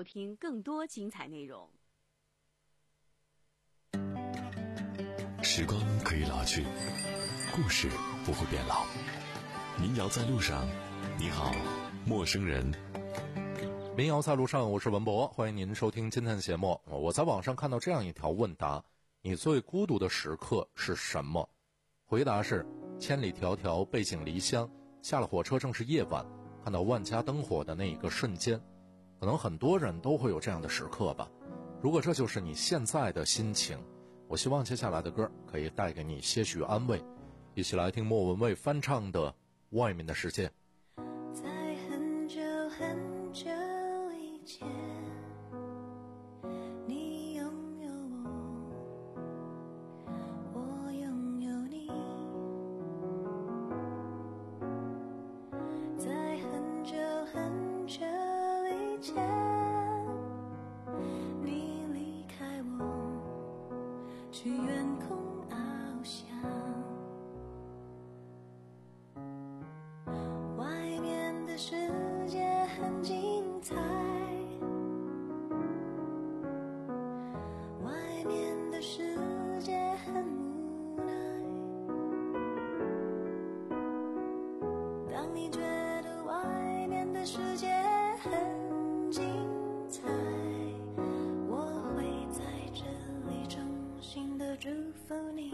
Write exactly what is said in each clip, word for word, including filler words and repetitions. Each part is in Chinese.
收听更多精彩内容。 时光可以老去，故事不会变老。民谣在路上，你好，陌生人。 民谣在路上，我是文博，欢迎您收听今天的节目。我在网上看到这样一条问答：你最孤独的时刻是什么？回答是：千里迢迢背井离乡，下了火车正是夜晚，看到万家灯火的那一个瞬间。可能很多人都会有这样的时刻吧。如果这就是你现在的心情，我希望接下来的歌可以带给你些许安慰。一起来听莫文蔚翻唱的《外面的世界》。 在很久很久以前，你拥有我，我拥有你。在很久很久以前，你离开我，去远空翱翔。外面的世界很精彩，外面的世界很无奈。当你觉得外面的世界很精彩，我会在这里衷心的祝福你。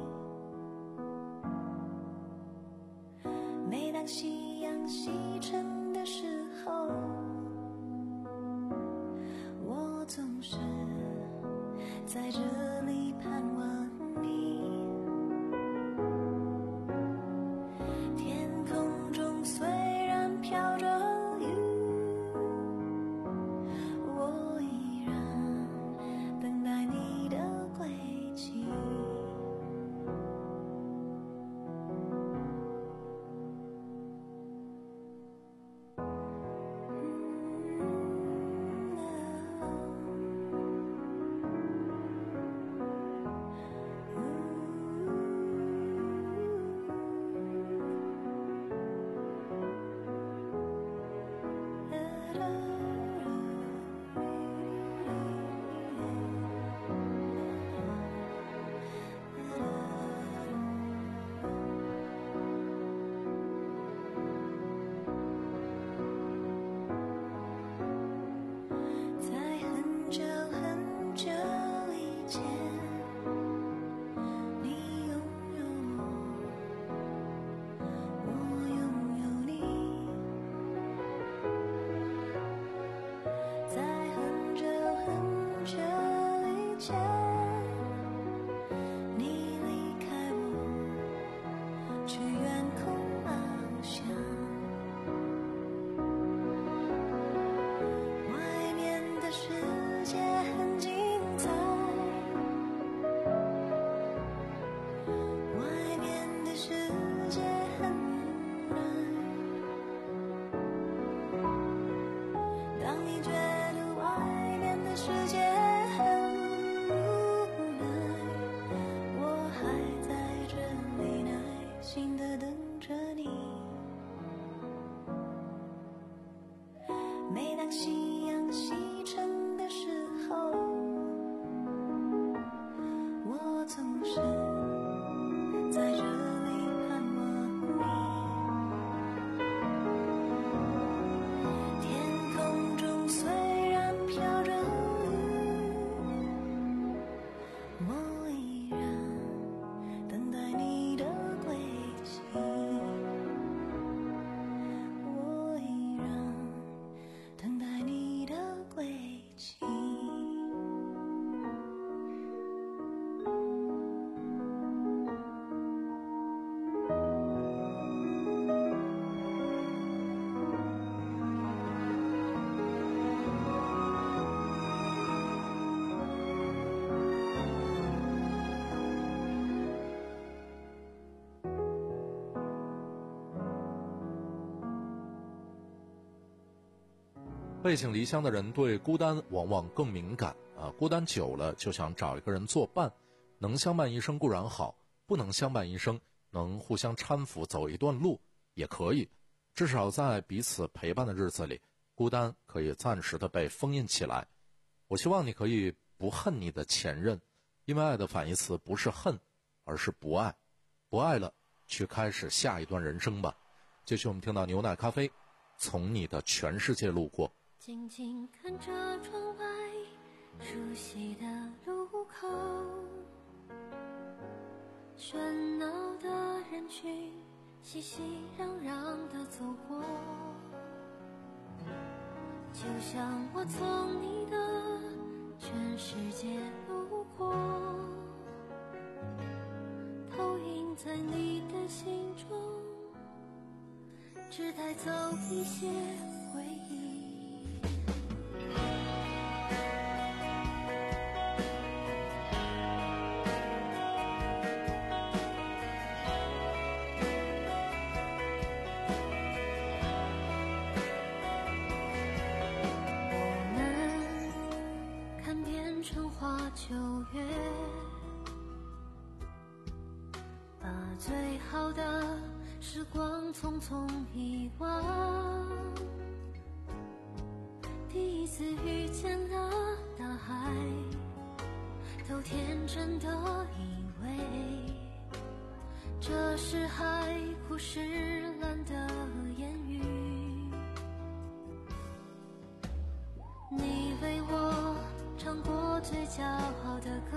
每当夕阳西沉的时候，我总是在这里盼望你。天空中虽然飘着雨，我依然等待你的归期。每当夕阳西沉的时候，我总是在这里盼望你。天空中虽然飘着雨，我依然等待你的归期。我依然等待你的归期。 背井离乡的人对孤单往往更敏感啊，孤单久了就想找一个人作伴，能相伴一生固然好，不能相伴一生，能互相搀扶走一段路也可以，至少在彼此陪伴的日子里，孤孤单可以暂时的被封印起来。我希望你可以不恨你的前任，因为爱的反义词不是恨，而是不爱。不爱了，去开始下一段人生吧。继续我们听到牛奶咖啡，从你的全世界路过。 静静看着窗外熟悉的路口，喧闹的人群熙熙攘攘地走过，就像我从你的全世界路过，投影在你的心中，只带走一些回忆。秋月，把最好的时光匆匆遗忘。第一次遇见了大海，都天真的以为这是海枯石烂的言语。你为我唱过最骄傲的歌，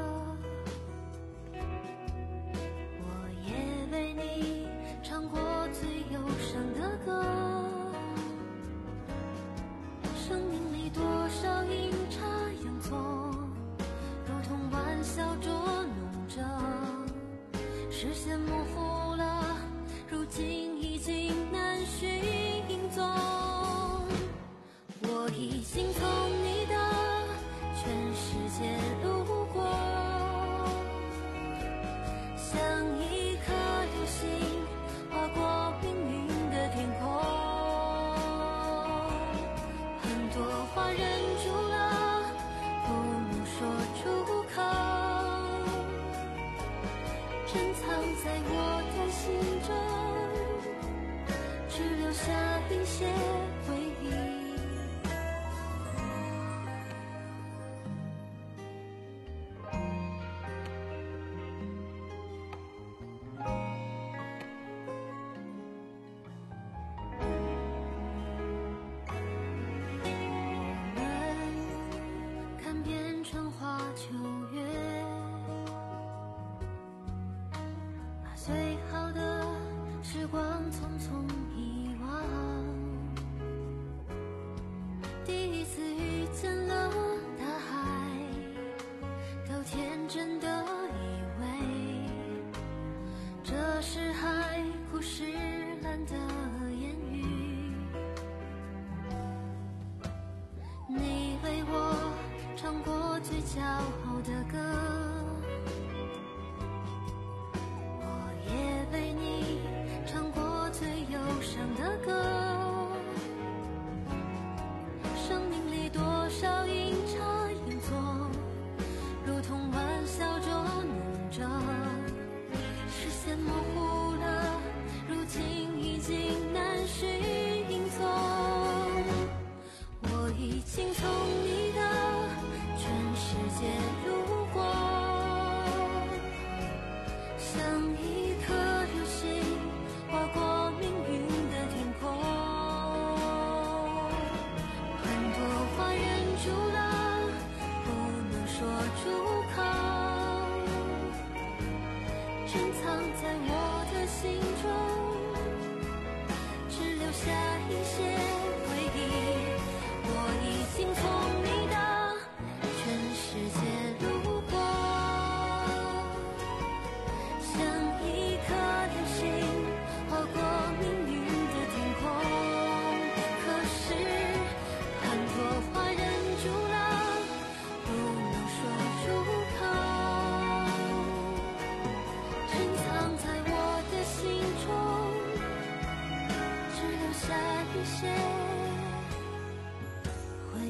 我也为你唱过最忧伤的歌。生命里多少阴差阳错，如同玩笑捉弄着，视线模糊了，如今已经难寻踪。我已经从你的全世界路过，像一颗流星划过命运的天空。很多话忍住了，不能说出口，珍藏在我的心中，只留下一些回忆。最好的时光匆匆遗忘，第一次遇见了大海，都天真的以为这是海枯石烂的言语。你为我唱过最骄傲的歌，为你唱过最忧伤的歌。生命里多少阴差阳错，如同玩笑捉弄着，视线模糊了，如今已经难寻踪。我已经从你的全世界路过，像一颗流星划过命运的天空。很多话忍住了，不能说出口，珍藏在我的心中，只留下一些回忆。我已经从你的全世界路过，像一颗流星划过命运的天空。可是很多话忍住了，不能说出口，珍藏在我的心中，只留下一些回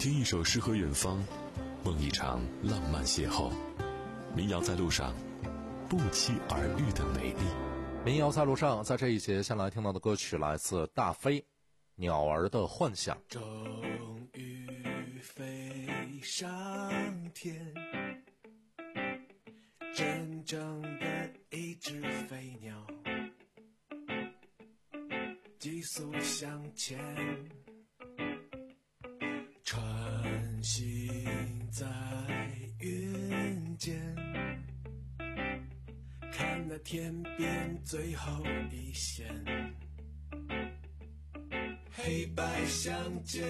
听一首诗和远方，梦一场浪漫邂逅。民谣在路上，不期而遇的美丽。 民谣在路上，在这一节先来听到的歌曲来自大飞，鸟儿的幻想。 终于飞上天，真正的一只飞鸟，急速向前，穿行在云间，看那天边最后一线，黑白相间。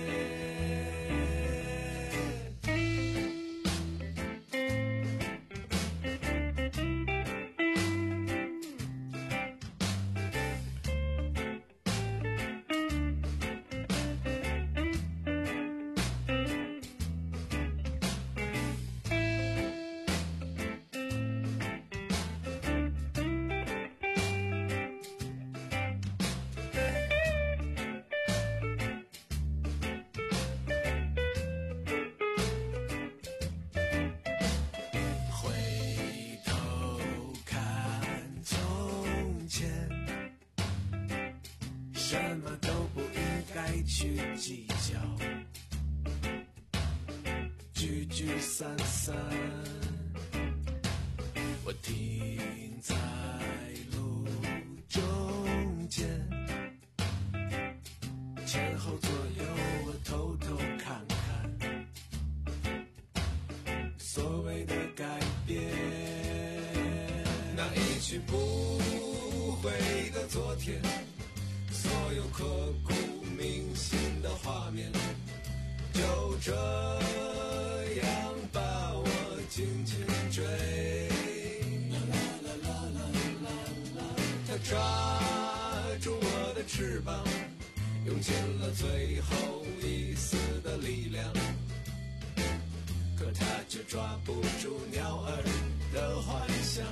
什么都不应该去计较，聚聚散散，我停在路中间，前后左右我偷偷看看，所谓的改变，那一去不回的昨天，所有刻骨铭心的画面，就这样把我紧紧追。它抓住我的翅膀，用尽了最后一丝的力量，可它却抓不住鸟儿的幻想。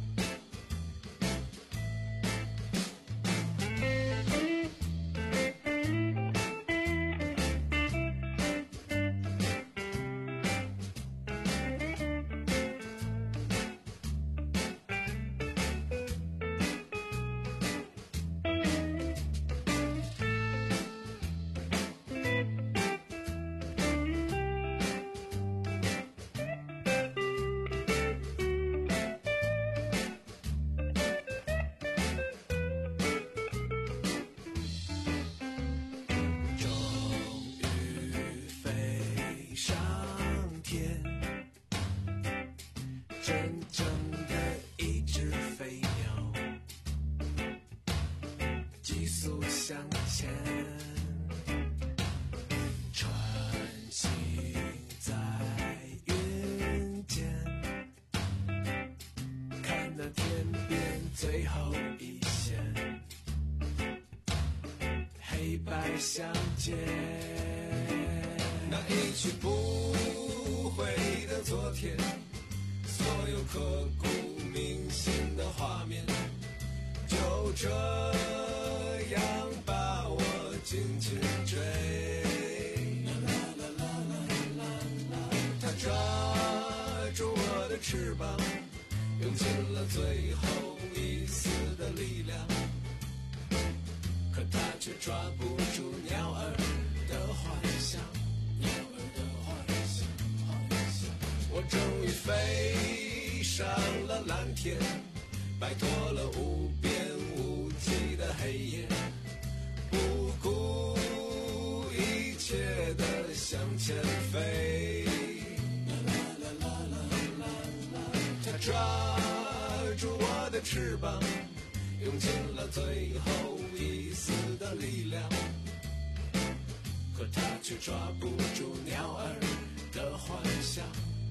真正的一只飞鸟，急速向前，穿行在云间，看那天边最后一线，黑白相间。那一去不回的昨天，所有刻骨铭心的画面，就这样把我紧紧追。它抓住我的翅膀，用尽了最后一丝的力量，可它却抓不住鸟儿的幻想。鸟儿的幻想，幻想。我终于飞上了蓝天，摆脱了无边无际的黑夜，不顾一切的向前飞。它抓住我的翅膀，用尽了最后一丝的力量，可它却抓不住鸟儿的幻想。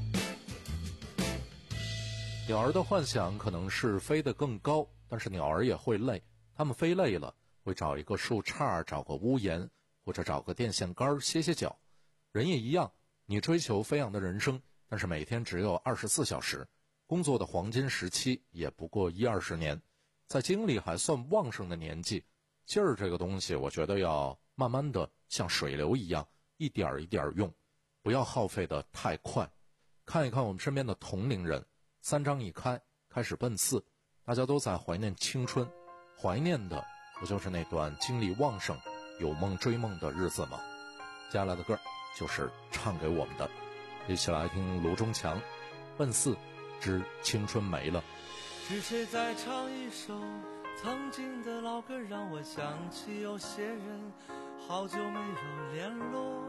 鸟儿的幻想可能是飞得更高，但是鸟儿也会累，它们飞累了会找一个树杈，找个屋檐，或者找个电线杆歇歇脚。人也一样，你追求飞扬的人生，但是每天只有二十四小时，工作的黄金时期也不过一二十年，在精力还算旺盛的年纪，劲儿这个东西我觉得要慢慢的像水流一样一点一点用。 不要耗费的太快。看一看我们身边的同龄人，三张一开，开始奔四，大家都在怀念青春，怀念的不就是那段精力旺盛、有梦追梦的日子吗？接下来的歌就是唱给我们的，一起来听卢中强《奔四之青春没了》。 是谁在唱一首曾经的老歌，让我想起有些人好久没有联络，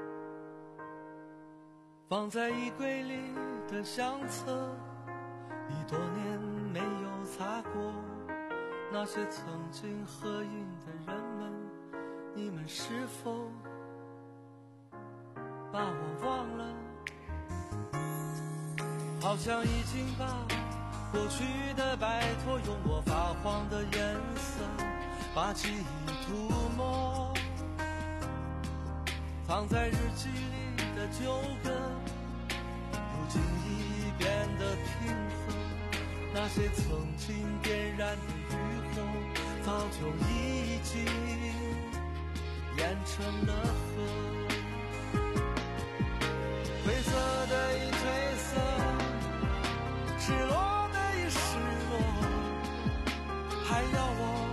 放在衣柜里的相册已多年没有擦过，那些曾经合影的人们，你们是否把我忘了？好像已经把过去的摆脱，用我发黄的颜色把记忆涂抹，藏在日记里的旧歌如今已变得平和，那些曾经点燃的余火早就已经变成了河，褪色的已褪色，失落的已失落，还要我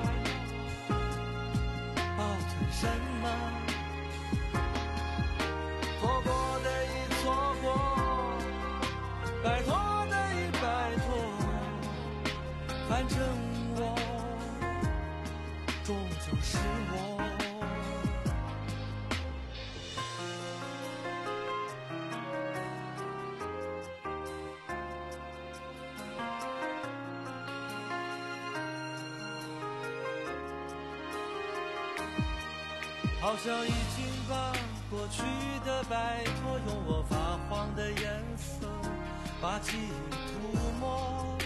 保存什么？错过的已错过，拜托的已拜托，反正我终究是我。好像已经把过去的摆脱，用我发黄的颜色把记忆涂抹，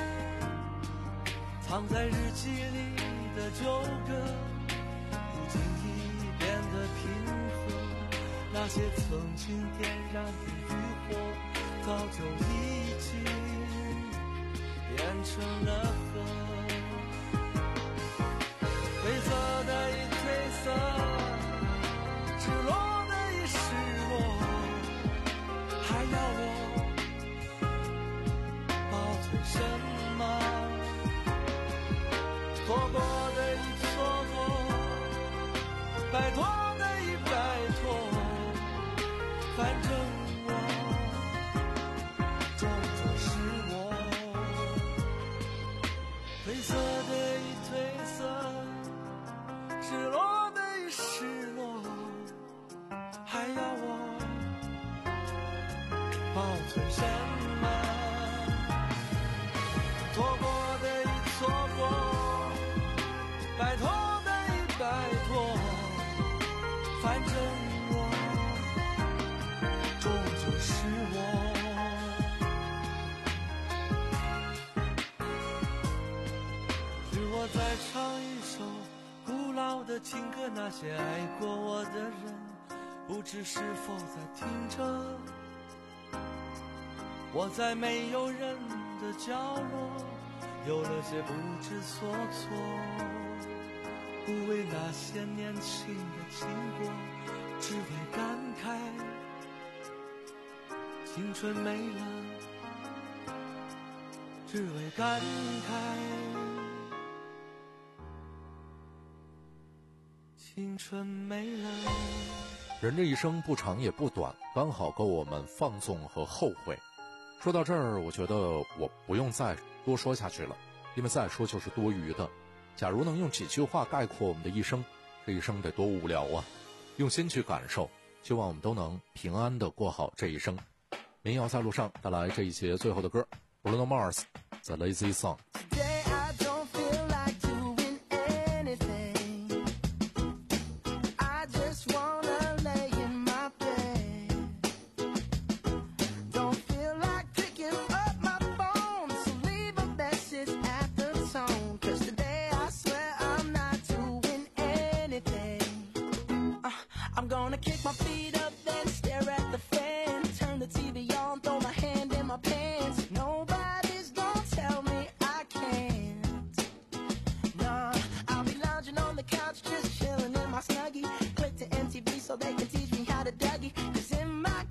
藏在日记里的旧歌如今已变得平和，那些曾经点燃的余火早就已经变成了河，褪色的已褪色，失落的已失落，还要我保存什么？错过的已错过，拜托的已拜托，反正我终究是我。褪色的已褪色，失落的已失落，还要我保存什么？错过的已错过，拜托的已拜托，反正我终究是我。是我在唱一首古老的情歌，那些爱过我的人不知是否在听着，我在没有人的角落有了些不知所措，不为那些年轻的经过，只为感慨青春没了，只为感慨青春没了。 人这一生不长也不短，刚好够我们放纵和后悔。说到这儿，我觉得我不用再多说下去了，因为再说就是多余的。假如能用几句话概括我们的一生，这一生得多无聊啊！用心去感受，希望我们都能平安地过好这一生。民谣在路上带来这一节最后的歌 Bruno Mars The Lazy Song。 I'm gonna kick my feet up, then stare at the fan. Turn the T V on, throw my hand in my pants. Nobody's gonna tell me I can't. Nah, I'll be lounging on the couch, just chilling in my Snuggie. Click to M T V so they can teach me how to Dougie. Cause in my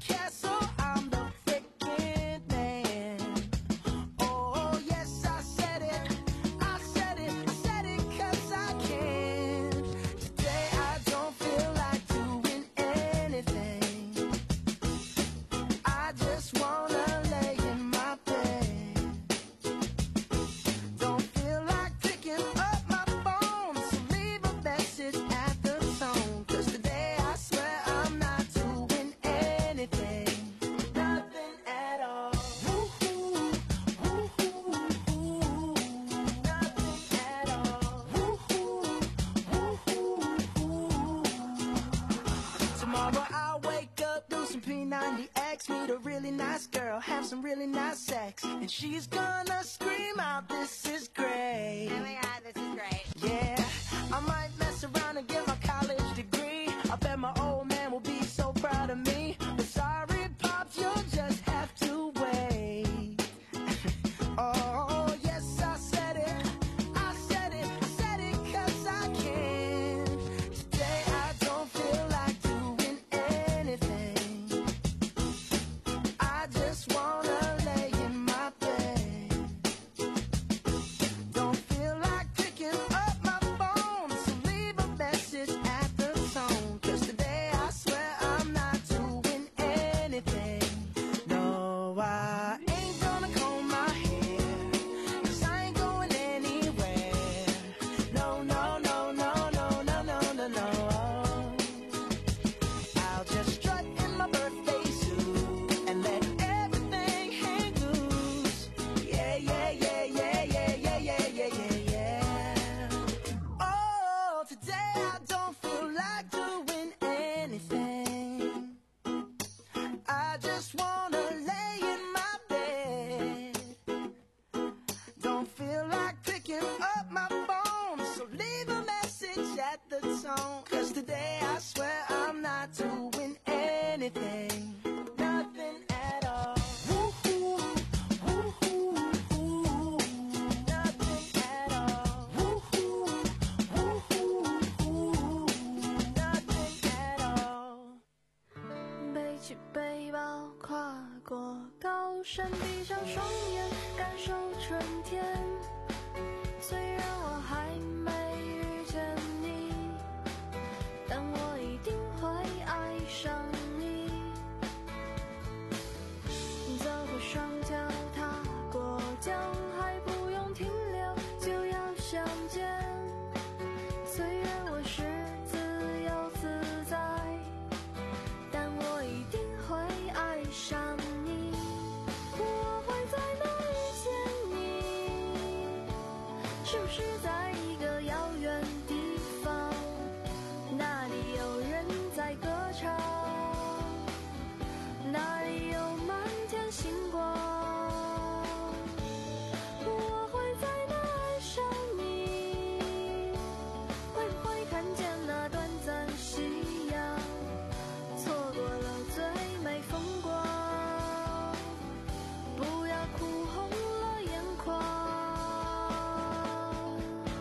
really nice girl, have some really nice sex, and she's gonna scream out, this is great. Oh my god, this is great. Yeah, I might mess around and get my college degree. I bet my old man will be so proud of me. But sorry, Pops, you'll just have to wait. Oh, yes, I said it. I said it, said it 'cause I can. Today I don't feel like doing anything. I just wanna lay in my bed. Don't feel like picking up my phone, so leave a message at the tone. 'Cause today I swear I'm not doing anything. No, I ain't gonna comb my hair, 'cause I ain't going anywhere. No, no, no, no, no, no, no, no, no. I'll just strut in my birthday suit and let everything hang loose. Yeah, yeah, yeah, yeah, yeah, yeah, yeah, yeah, yeah, yeah. Oh, today I don't feel like doing anything. I just wanna lay in my bed. Don't feel like picking up my phone, so leave a message at the tone. 'Cause today I swear I'm not doing anything. Nothing at all. Woo-hoo, woo-hoo, woo-hoo. Nothing at all. Woo-hoo, woo-hoo, woo-hoo. Nothing at all. 背起背包，跨过高山，闭上双眼，感受春天。虽然我还没遇见你，但我一定会爱上你。走过双脚，踏过江，还不用停留，就要相见。虽然我是自由自在，但我一定会爱上你。我会在哪遇见你？是不是在一个遥远地方？那里有人在歌唱，那里有满天星光。我会在哪爱上你？会不会看见那短暂夕阳？错过了最美风光，不要哭红了眼眶。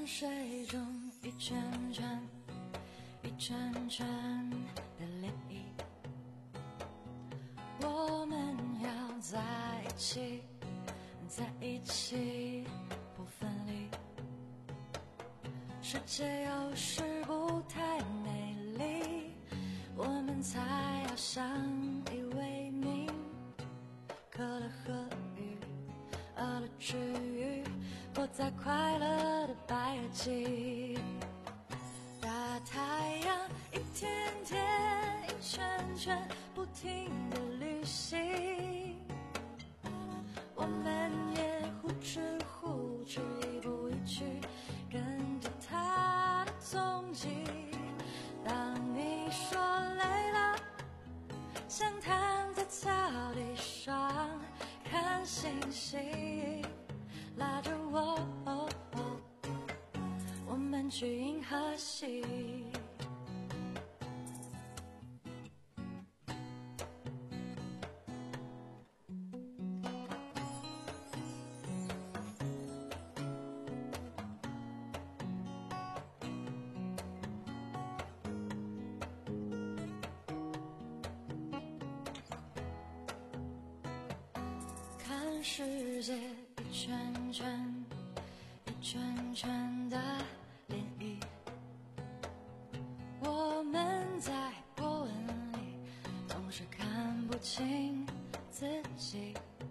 看水中一圈圈一圈圈的涟漪，我们要在一起，在一起不分离。世界有时不太美丽，我们才要相依为命。渴了喝雨，饿了吃鱼，活在快乐的白垩纪。大太阳一天天一圈圈不停地旅行，我们也呼哧呼哧一步一趋，跟着他的踪迹。当你说累了，想躺在草地上看星星，拉着我，我们去银河系。看世界一圈圈一圈圈的涟漪，我们在波纹里总是看不清自己。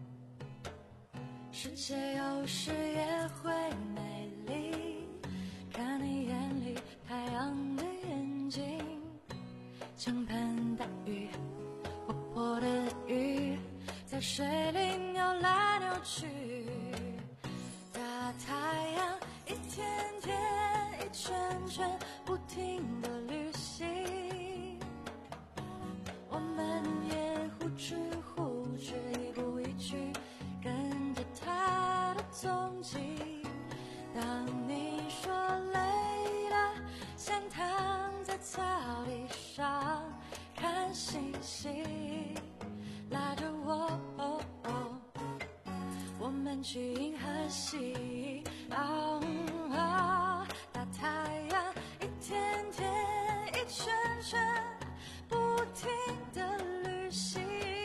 世界有时也会美丽，看你眼里太阳的眼睛，倾盆大雨，活泼的鱼在水里扭来扭去。大太阳一天天一圈圈不停地旅行，我们也呼哧呼哧一步一趋，跟着他的踪迹。当你说累了，想躺在草地上看星星，拉着我，我们去银河系。哦哦，大太阳一天天一圈圈不停地旅行，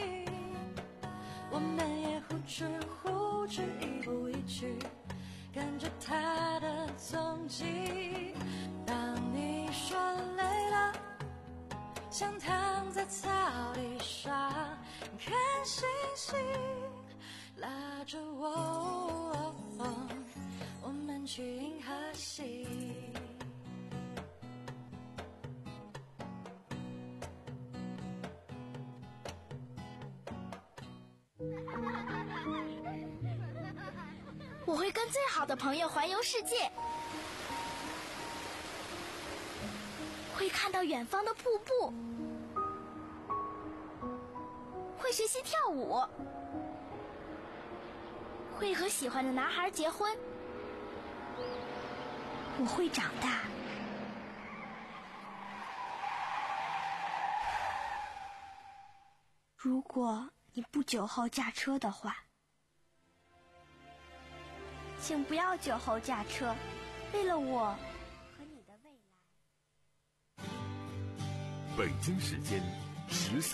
我们也呼哧呼哧一步一趋，跟着他的踪迹。当你说累了，想躺在草地上看星星，拉着我，我们去银河系。 我会跟最好的朋友环游世界，会看到远方的瀑布，会学习跳舞，会和喜欢的男孩结婚。我会长大。如果你不酒后驾车的话，请不要酒后驾车，为了我和你的未来。 北京时间十三。